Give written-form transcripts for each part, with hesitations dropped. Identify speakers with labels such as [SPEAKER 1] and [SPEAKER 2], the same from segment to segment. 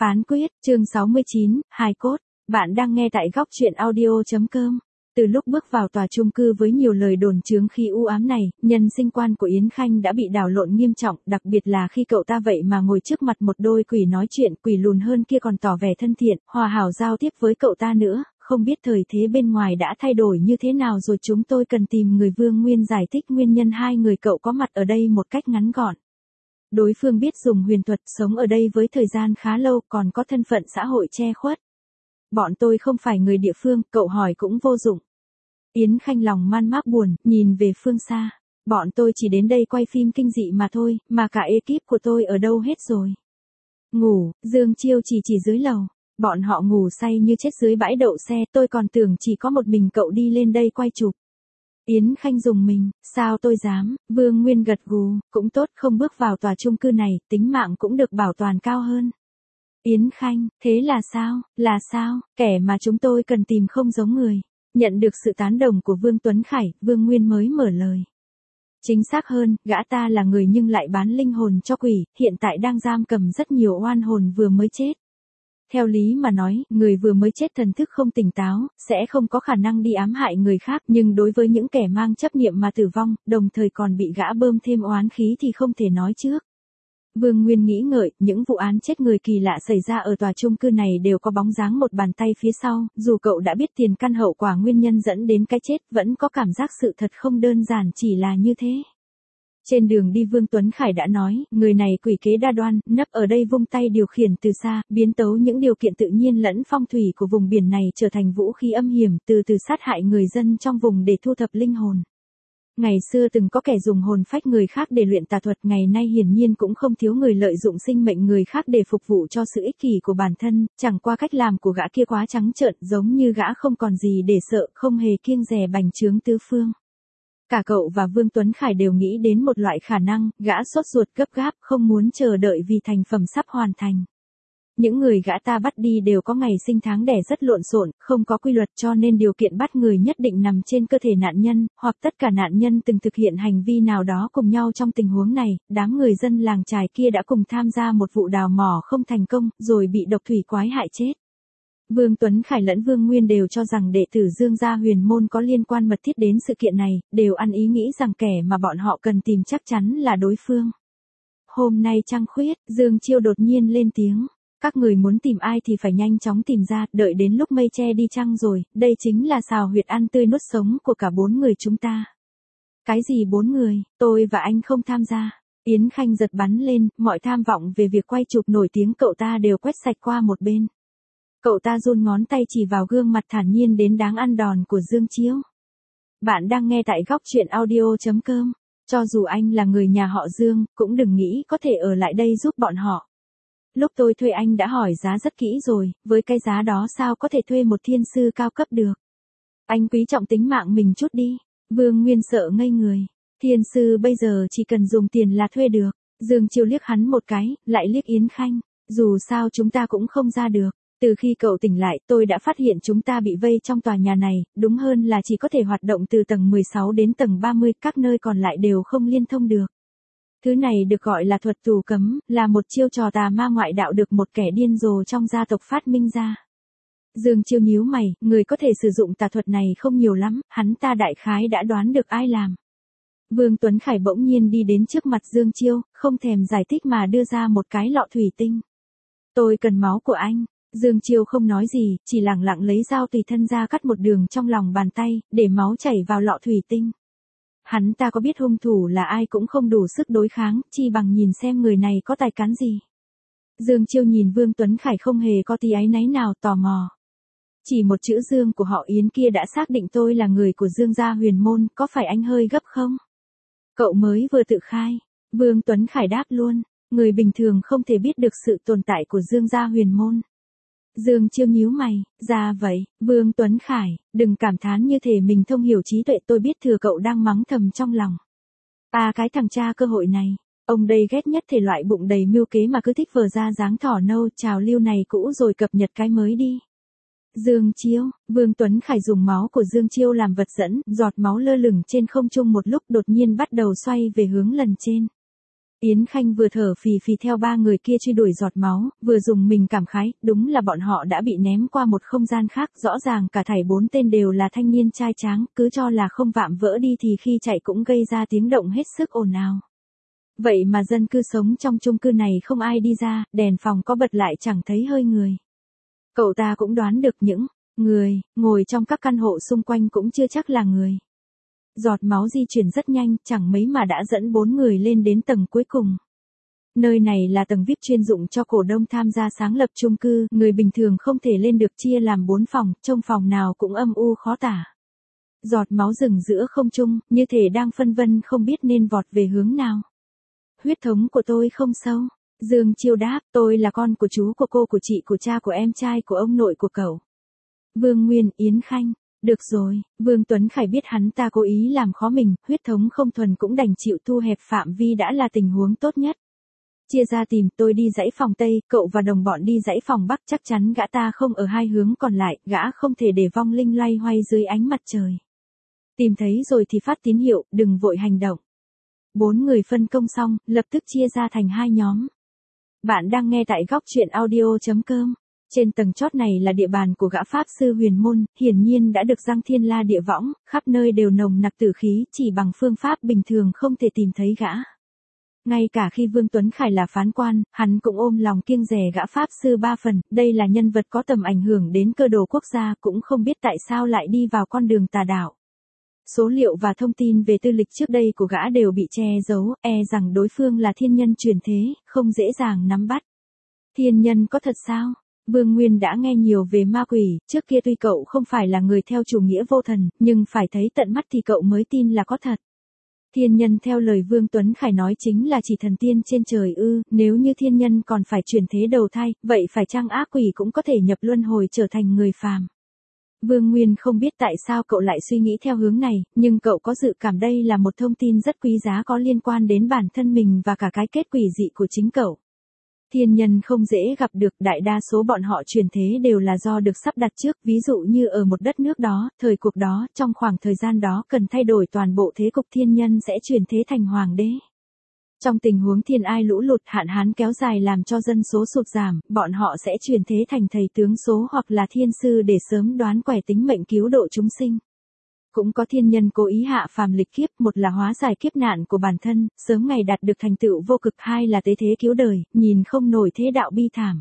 [SPEAKER 1] Phán quyết, chương 69, hài cốt. Bạn đang nghe tại góc truyện audio.com. Từ lúc bước vào tòa chung cư với nhiều lời đồn chướng khi u ám này, nhân sinh quan của Yến Khanh đã bị đảo lộn nghiêm trọng, đặc biệt là khi cậu ta vậy mà ngồi trước mặt một đôi quỷ nói chuyện, quỷ lùn hơn kia còn tỏ vẻ thân thiện, hòa hảo giao tiếp với cậu ta nữa. Không biết thời thế bên ngoài đã thay đổi như thế nào rồi, chúng tôi cần tìm người Vương Nguyên giải thích nguyên nhân hai người cậu có mặt ở đây một cách ngắn gọn. Đối phương biết dùng huyền thuật, sống ở đây với thời gian khá lâu, còn có thân phận xã hội che khuất. Bọn tôi không phải người địa phương, cậu hỏi cũng vô dụng. Yến Khanh lòng man mác buồn, nhìn về phương xa. Bọn tôi chỉ đến đây quay phim kinh dị mà thôi, mà cả ekip của tôi ở đâu hết rồi. Ngủ, Dương Chiêu chỉ dưới lầu. Bọn họ ngủ say như chết dưới bãi đậu xe, tôi còn tưởng chỉ có một mình cậu đi lên đây quay chụp. Yến Khanh dùng mình, sao tôi dám, Vương Nguyên gật gù, cũng tốt, không bước vào tòa chung cư này, tính mạng cũng được bảo toàn cao hơn. Yến Khanh, thế là sao, kẻ mà chúng tôi cần tìm không giống người. Nhận được sự tán đồng của Vương Tuấn Khải, Vương Nguyên mới mở lời. Chính xác hơn, gã ta là người nhưng lại bán linh hồn cho quỷ, hiện tại đang giam cầm rất nhiều oan hồn vừa mới chết. Theo lý mà nói, người vừa mới chết thần thức không tỉnh táo, sẽ không có khả năng đi ám hại người khác, nhưng đối với những kẻ mang chấp niệm mà tử vong, đồng thời còn bị gã bơm thêm oán khí thì không thể nói trước. Vương Nguyên nghĩ ngợi, những vụ án chết người kỳ lạ xảy ra ở tòa chung cư này đều có bóng dáng một bàn tay phía sau, dù cậu đã biết tiền căn hậu quả nguyên nhân dẫn đến cái chết, vẫn có cảm giác sự thật không đơn giản chỉ là như thế. Trên đường đi Vương Tuấn Khải đã nói, người này quỷ kế đa đoan, nấp ở đây vung tay điều khiển từ xa, biến tấu những điều kiện tự nhiên lẫn phong thủy của vùng biển này trở thành vũ khí âm hiểm, từ từ sát hại người dân trong vùng để thu thập linh hồn. Ngày xưa từng có kẻ dùng hồn phách người khác để luyện tà thuật, ngày nay hiển nhiên cũng không thiếu người lợi dụng sinh mệnh người khác để phục vụ cho sự ích kỷ của bản thân, chẳng qua cách làm của gã kia quá trắng trợn, giống như gã không còn gì để sợ, không hề kiêng dè bành trướng tứ phương. Cả cậu và Vương Tuấn Khải đều nghĩ đến một loại khả năng, gã sốt ruột gấp gáp, không muốn chờ đợi vì thành phẩm sắp hoàn thành. Những người gã ta bắt đi đều có ngày sinh tháng đẻ rất lộn xộn, không có quy luật, cho nên điều kiện bắt người nhất định nằm trên cơ thể nạn nhân, hoặc tất cả nạn nhân từng thực hiện hành vi nào đó cùng nhau trong tình huống này. Đám người dân làng chài kia đã cùng tham gia một vụ đào mỏ không thành công, rồi bị độc thủy quái hại chết. Vương Tuấn Khải lẫn Vương Nguyên đều cho rằng đệ tử Dương gia huyền môn có liên quan mật thiết đến sự kiện này, đều ăn ý nghĩ rằng kẻ mà bọn họ cần tìm chắc chắn là đối phương. Hôm nay trăng khuyết, Dương Chiêu đột nhiên lên tiếng. Các người muốn tìm ai thì phải nhanh chóng tìm ra, đợi đến lúc mây che đi trăng rồi, đây chính là xào huyệt ăn tươi nuốt sống của cả 4 người chúng ta. Cái gì 4 người, tôi và anh không tham gia. Yến Khanh giật bắn lên, mọi tham vọng về việc quay chụp nổi tiếng cậu ta đều quét sạch qua một bên. Cậu ta giun ngón tay chỉ vào gương mặt thản nhiên đến đáng ăn đòn của Dương Chiêu. Bạn đang nghe tại góc truyện audio.com. Cho dù anh là người nhà họ Dương, cũng đừng nghĩ có thể ở lại đây giúp bọn họ. Lúc tôi thuê anh đã hỏi giá rất kỹ rồi, với cái giá đó sao có thể thuê một thiên sư cao cấp được. Anh quý trọng tính mạng mình chút đi. Vương Nguyên sợ ngây người. Thiên sư bây giờ chỉ cần dùng tiền là thuê được. Dương Chiêu liếc hắn một cái, lại liếc Yến Khanh. Dù sao chúng ta cũng không ra được. Từ khi cậu tỉnh lại, tôi đã phát hiện chúng ta bị vây trong tòa nhà này, đúng hơn là chỉ có thể hoạt động từ tầng 16 đến tầng 30, các nơi còn lại đều không liên thông được. Thứ này được gọi là thuật tù cấm, là một chiêu trò tà ma ngoại đạo được một kẻ điên rồ trong gia tộc phát minh ra. Dương Chiêu nhíu mày, người có thể sử dụng tà thuật này không nhiều lắm, hắn ta đại khái đã đoán được ai làm. Vương Tuấn Khải bỗng nhiên đi đến trước mặt Dương Chiêu, không thèm giải thích mà đưa ra một cái lọ thủy tinh. Tôi cần máu của anh. Dương Chiêu không nói gì, chỉ lẳng lặng lấy dao tùy thân ra cắt một đường trong lòng bàn tay, để máu chảy vào lọ thủy tinh. Hắn ta có biết hung thủ là ai cũng không đủ sức đối kháng, chi bằng nhìn xem người này có tài cán gì. Dương Chiêu nhìn Vương Tuấn Khải không hề có tí áy náy nào, tò mò. Chỉ một chữ Dương của họ Yến kia đã xác định tôi là người của Dương gia huyền môn, có phải anh hơi gấp không? Cậu mới vừa tự khai. Vương Tuấn Khải đáp luôn, người bình thường không thể biết được sự tồn tại của Dương gia huyền môn. Dương Chiêu nhíu mày, ra vậy, Vương Tuấn Khải, đừng cảm thán như thể mình thông hiểu trí tuệ, tôi biết thừa, cậu đang mắng thầm trong lòng. Cái thằng cha cơ hội này, ông đây ghét nhất thể loại bụng đầy mưu kế mà cứ thích vờ ra dáng thỏ nâu, trào lưu này cũ rồi cập nhật cái mới đi. Dương Chiêu, Vương Tuấn Khải dùng máu của Dương Chiêu làm vật dẫn, giọt máu lơ lửng trên không trung một lúc đột nhiên bắt đầu xoay về hướng lần trên. Yến Khanh vừa thở phì phì theo ba người kia truy đuổi giọt máu, vừa dùng mình cảm khái, đúng là bọn họ đã bị ném qua một không gian khác, rõ ràng cả thảy 4 tên đều là thanh niên trai tráng, cứ cho là không vạm vỡ đi thì khi chạy cũng gây ra tiếng động hết sức ồn ào. Vậy mà dân cư sống trong chung cư này không ai đi ra, đèn phòng có bật lại chẳng thấy hơi người. Cậu ta cũng đoán được những người ngồi trong các căn hộ xung quanh cũng chưa chắc là người. Giọt máu di chuyển rất nhanh, chẳng mấy mà đã dẫn 4 người lên đến tầng cuối cùng. Nơi này là tầng VIP chuyên dụng cho cổ đông tham gia sáng lập chung cư, người bình thường không thể lên được, chia làm 4 phòng, trong phòng nào cũng âm u khó tả. Giọt máu dừng giữa không trung, như thể đang phân vân không biết nên vọt về hướng nào. Huyết thống của tôi không sâu. Dương Chiêu đáp, tôi là con của chú, của cô, của chị, của cha, của em trai, của ông nội của cậu. Vương Nguyên, Yến Khanh. Được rồi, Vương Tuấn Khải biết hắn ta cố ý làm khó mình, huyết thống không thuần cũng đành chịu, thu hẹp phạm vi đã là tình huống tốt nhất. Chia ra tìm, tôi đi dãy phòng Tây, cậu và đồng bọn đi dãy phòng Bắc, chắc chắn gã ta không ở hai hướng còn lại, gã không thể để vong linh loay hoay dưới ánh mặt trời. Tìm thấy rồi thì phát tín hiệu, đừng vội hành động. 4 người phân công xong, lập tức chia ra thành 2 nhóm. Bạn đang nghe tại góc truyện audio.com. Trên tầng chót này là địa bàn của gã pháp sư huyền môn, hiển nhiên đã được răng thiên la địa võng, khắp nơi đều nồng nặc tử khí, chỉ bằng phương pháp bình thường không thể tìm thấy gã. Ngay cả khi Vương Tuấn Khải là phán quan, hắn cũng ôm lòng kiêng dè gã pháp sư 3 phần, đây là nhân vật có tầm ảnh hưởng đến cơ đồ quốc gia, cũng không biết tại sao lại đi vào con đường tà đạo. Số liệu và thông tin về tư lịch trước đây của gã đều bị che giấu, rằng đối phương là thiên nhân truyền thế, không dễ dàng nắm bắt. Thiên nhân có thật sao? Vương Nguyên đã nghe nhiều về ma quỷ, trước kia tuy cậu không phải là người theo chủ nghĩa vô thần, nhưng phải thấy tận mắt thì cậu mới tin là có thật. Thiên nhân theo lời Vương Tuấn Khải nói chính là chỉ thần tiên trên trời ư, nếu như thiên nhân còn phải chuyển thế đầu thai, vậy phải chăng ác quỷ cũng có thể nhập luân hồi trở thành người phàm. Vương Nguyên không biết tại sao cậu lại suy nghĩ theo hướng này, nhưng cậu có dự cảm đây là một thông tin rất quý giá có liên quan đến bản thân mình và cả cái kết quỷ dị của chính cậu. Thiên nhân không dễ gặp được, đại đa số bọn họ chuyển thế đều là do được sắp đặt trước, ví dụ như ở một đất nước đó, thời cuộc đó, trong khoảng thời gian đó cần thay đổi toàn bộ thế cục, thiên nhân sẽ chuyển thế thành hoàng đế. Trong tình huống thiên ai lũ lụt, hạn hán kéo dài làm cho dân số sụt giảm, bọn họ sẽ chuyển thế thành thầy tướng số hoặc là thiên sư để sớm đoán quẻ tính mệnh cứu độ chúng sinh. Cũng có thiên nhân cố ý hạ phàm lịch kiếp, một là hóa giải kiếp nạn của bản thân, sớm ngày đạt được thành tựu vô cực, hai là tế thế cứu đời, nhìn không nổi thế đạo bi thảm.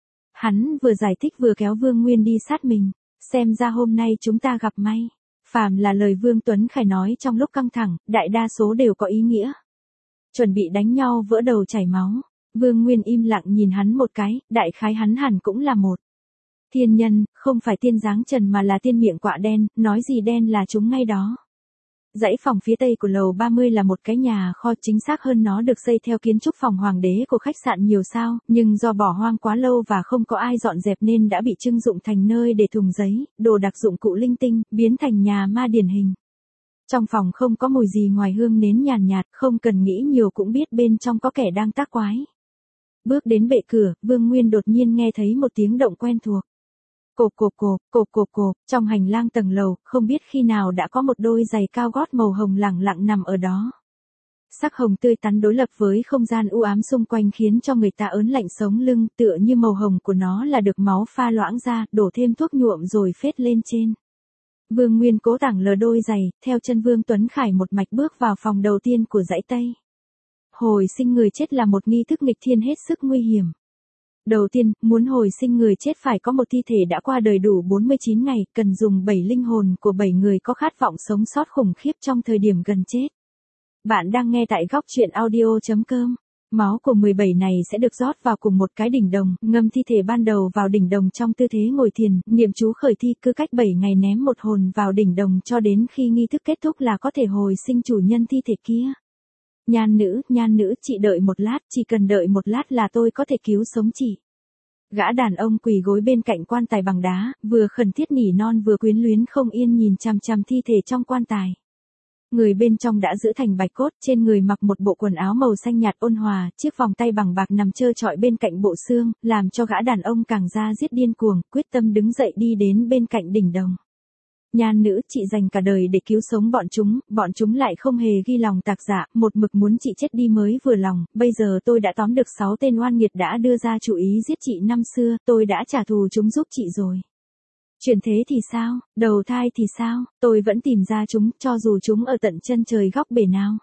[SPEAKER 1] Hắn vừa giải thích vừa kéo Vương Nguyên đi sát mình, xem ra hôm nay chúng ta gặp may. Phàm là lời Vương Tuấn Khải nói trong lúc căng thẳng, đại đa số đều có ý nghĩa. Chuẩn bị đánh nhau vỡ đầu chảy máu. Vương Nguyên im lặng nhìn hắn một cái, đại khái hắn hẳn cũng là một thiên nhân, không phải tiên dáng trần mà là tiên miệng quạ đen, nói gì đen là chúng ngay đó. Dãy phòng phía tây của lầu 30 là một cái nhà kho, chính xác hơn nó được xây theo kiến trúc phòng hoàng đế của khách sạn nhiều sao, nhưng do bỏ hoang quá lâu và không có ai dọn dẹp nên đã bị trưng dụng thành nơi để thùng giấy, đồ đặc dụng cụ linh tinh, biến thành nhà ma điển hình. Trong phòng không có mùi gì ngoài hương nến nhàn nhạt, không cần nghĩ nhiều cũng biết bên trong có kẻ đang tác quái. Bước đến bệ cửa, Vương Nguyên đột nhiên nghe thấy một tiếng động quen thuộc. Cộp cộp cộp, cộp cộp cộp, trong hành lang tầng lầu, không biết khi nào đã có một đôi giày cao gót màu hồng lẳng lặng nằm ở đó. Sắc hồng tươi tắn đối lập với không gian u ám xung quanh khiến cho người ta ớn lạnh sống lưng, tựa như màu hồng của nó là được máu pha loãng ra, đổ thêm thuốc nhuộm rồi phết lên trên. Vương Nguyên cố tảng lờ đôi giày, theo chân Vương Tuấn Khải một mạch bước vào phòng đầu tiên của dãy Tây. Hồi sinh người chết là một nghi thức nghịch thiên hết sức nguy hiểm. Đầu tiên, muốn hồi sinh người chết phải có một thi thể đã qua đời đủ 49 ngày, cần dùng 7 linh hồn của 7 người có khát vọng sống sót khủng khiếp trong thời điểm gần chết. Bạn đang nghe tại góc truyện audio.com. Máu của 17 này sẽ được rót vào cùng một cái đỉnh đồng, ngâm thi thể ban đầu vào đỉnh đồng trong tư thế ngồi thiền, niệm chú khởi thi, cứ cách 7 ngày ném một hồn vào đỉnh đồng cho đến khi nghi thức kết thúc là có thể hồi sinh chủ nhân thi thể kia. Nhan nữ, chị đợi một lát, chỉ cần đợi một lát là tôi có thể cứu sống chị. Gã đàn ông quỳ gối bên cạnh quan tài bằng đá, vừa khẩn thiết nỉ non vừa quyến luyến không yên nhìn chằm chằm thi thể trong quan tài. Người bên trong đã giữ thành bạch cốt, trên người mặc một bộ quần áo màu xanh nhạt ôn hòa, chiếc vòng tay bằng bạc nằm trơ trọi bên cạnh bộ xương, làm cho gã đàn ông càng ra giết điên cuồng, quyết tâm đứng dậy đi đến bên cạnh đỉnh đồng. Nhan nữ, chị dành cả đời để cứu sống bọn chúng lại không hề ghi lòng tạc dạ, một mực muốn chị chết đi mới vừa lòng, bây giờ tôi đã tóm được 6 tên oan nghiệt đã đưa ra chủ ý giết chị năm xưa, tôi đã trả thù chúng giúp chị rồi. Chuyển thế thì sao, đầu thai thì sao, tôi vẫn tìm ra chúng, cho dù chúng ở tận chân trời góc bể nào.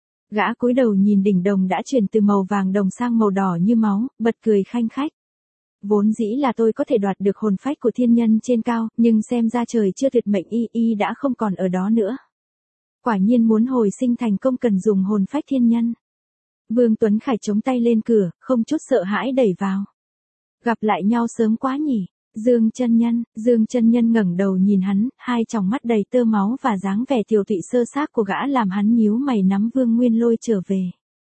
[SPEAKER 1] Gã cúi đầu nhìn đỉnh đồng đã chuyển từ màu vàng đồng sang màu đỏ như máu, bật cười khanh khách. Vốn dĩ là tôi có thể đoạt được hồn phách của thiên nhân trên cao, nhưng xem ra trời chưa tuyệt mệnh y đã không còn ở đó nữa. Quả nhiên muốn hồi sinh thành công cần dùng hồn phách thiên nhân. Vương Tuấn Khải chống tay lên cửa, không chút sợ hãi đẩy vào. Gặp lại nhau sớm quá nhỉ. Dương chân nhân ngẩng đầu nhìn hắn, hai tròng mắt đầy tơ máu và dáng vẻ tiều tụy sơ xác của gã làm hắn nhíu mày nắm Vương Nguyên lôi trở về.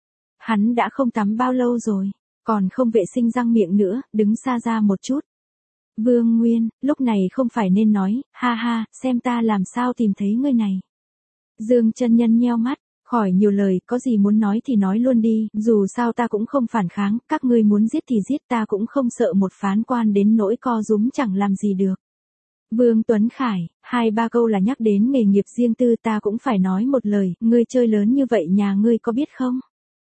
[SPEAKER 1] Hắn đã không tắm bao lâu rồi, còn không vệ sinh răng miệng nữa, đứng xa ra một chút. Vương Nguyên, lúc này không phải nên nói, ha ha, xem ta làm sao tìm thấy ngươi này. Dương chân nhân nheo mắt, khỏi nhiều lời, có gì muốn nói thì nói luôn đi, dù sao ta cũng không phản kháng, các ngươi muốn giết thì giết, ta cũng không sợ một phán quan đến nỗi co rúm chẳng làm gì được. Vương Tuấn Khải, 2-3 câu là nhắc đến nghề nghiệp riêng tư, ta cũng phải nói một lời, ngươi chơi lớn như vậy nhà ngươi có biết không?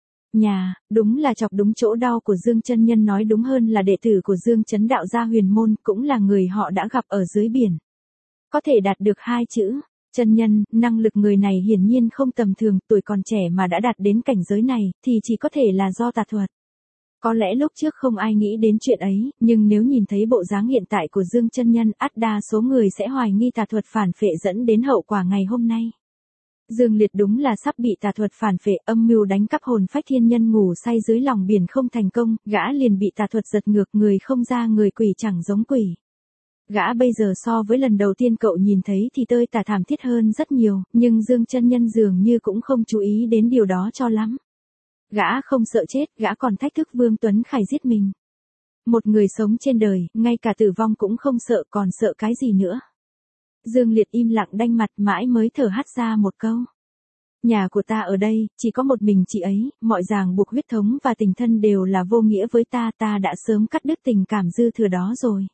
[SPEAKER 1] Nhà, đúng là chọc đúng chỗ đau của Dương chân nhân, nói đúng hơn là đệ tử của Dương Chấn Đạo gia Huyền Môn, cũng là người họ đã gặp ở dưới biển. Có thể đạt được 2 chữ. Chân nhân, năng lực người này hiển nhiên không tầm thường, tuổi còn trẻ mà đã đạt đến cảnh giới này, thì chỉ có thể là do tà thuật. Có lẽ lúc trước không ai nghĩ đến chuyện ấy, nhưng nếu nhìn thấy bộ dáng hiện tại của Dương chân nhân, ắt đa số người sẽ hoài nghi tà thuật phản phệ dẫn đến hậu quả ngày hôm nay. Dương Liệt đúng là sắp bị tà thuật phản phệ, âm mưu đánh cắp hồn phách thiên nhân ngủ say dưới lòng biển không thành công, gã liền bị tà thuật giật ngược, người không ra người, quỷ chẳng giống quỷ. Gã bây giờ so với lần đầu tiên cậu nhìn thấy thì tơi tả thảm thiết hơn rất nhiều, nhưng Dương chân nhân dường như cũng không chú ý đến điều đó cho lắm. Gã không sợ chết, gã còn thách thức Vương Tuấn Khải giết mình. Một người sống trên đời, ngay cả tử vong cũng không sợ, còn sợ cái gì nữa. Dương Liệt im lặng đanh mặt mãi mới thở hắt ra một câu. Nhà của ta ở đây, chỉ có một mình chị ấy, mọi ràng buộc huyết thống và tình thân đều là vô nghĩa với ta đã sớm cắt đứt tình cảm dư thừa đó rồi.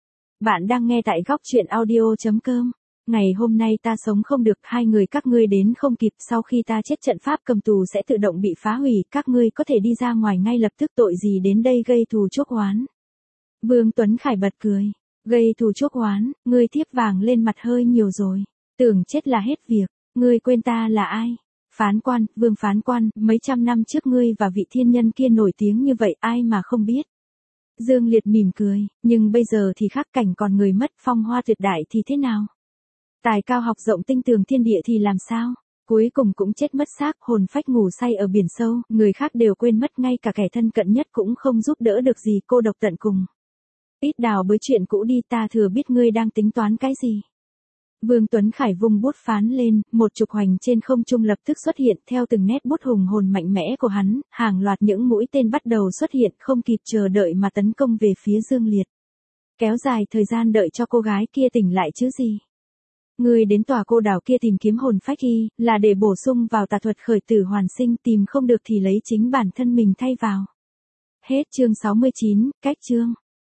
[SPEAKER 1] Bạn đang nghe tại góc truyện audio.com. Ngày hôm nay ta sống không được, 2 người các ngươi đến không kịp, sau khi ta chết trận pháp cầm tù sẽ tự động bị phá hủy, các ngươi có thể đi ra ngoài ngay lập tức, tội gì đến đây gây thù chuốc oán. Vương Tuấn Khải bật cười, gây thù chuốc oán, ngươi thiếp vàng lên mặt hơi nhiều rồi, tưởng chết là hết việc, ngươi quên ta là ai? Phán quan, Vương phán quan, mấy trăm năm trước ngươi và vị thiên nhân kia nổi tiếng như vậy ai mà không biết. Dương Liệt mỉm cười, nhưng bây giờ thì khác, cảnh còn người mất, phong hoa tuyệt đại thì thế nào? Tài cao học rộng tinh tường thiên địa thì làm sao? Cuối cùng cũng chết mất xác, hồn phách ngủ say ở biển sâu, người khác đều quên mất, ngay cả kẻ thân cận nhất cũng không giúp đỡ được gì, cô độc tận cùng. Ít đào bới chuyện cũ đi, ta thừa biết ngươi đang tính toán cái gì. Vương Tuấn Khải vung bút phán lên, một trục hoành trên không trung lập tức xuất hiện, theo từng nét bút hùng hồn mạnh mẽ của hắn, hàng loạt những mũi tên bắt đầu xuất hiện, không kịp chờ đợi mà tấn công về phía Dương Liệt. Kéo dài thời gian đợi cho cô gái kia tỉnh lại chứ gì. Ngươi đến tòa cô đảo kia tìm kiếm hồn phách y, là để bổ sung vào tà thuật khởi tử hoàn sinh, tìm không được thì lấy chính bản thân mình thay vào. Hết chương 69, cách chương.